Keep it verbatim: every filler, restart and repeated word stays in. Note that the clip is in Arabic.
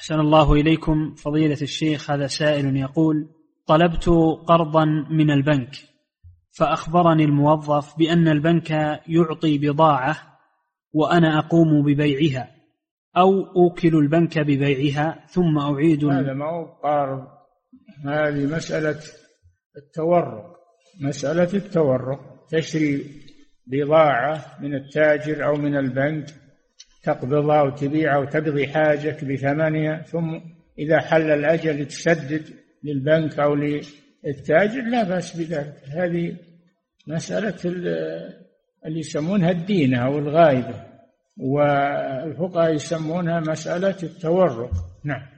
أحسن الله إليكم فضيلة الشيخ. هذا سائل يقول: طلبت قرضا من البنك، فأخبرني الموظف بأن البنك يعطي بضاعة وأنا أقوم ببيعها، أو أوكل البنك ببيعها ثم أعيد. هذا ما هو قرض، هذه مسألة التورق، مسألة التورق. تشتري بضاعة من التاجر أو من البنك، تقبضها وتبيعها وتقضي حاجك بثمنها، ثم إذا حل الأجل تسدد للبنك أو للتاجر، لا بأس بذلك. هذه مسألة اللي يسمونها الدينة أو الغائبة، والفقهاء يسمونها مسألة التورق. نعم.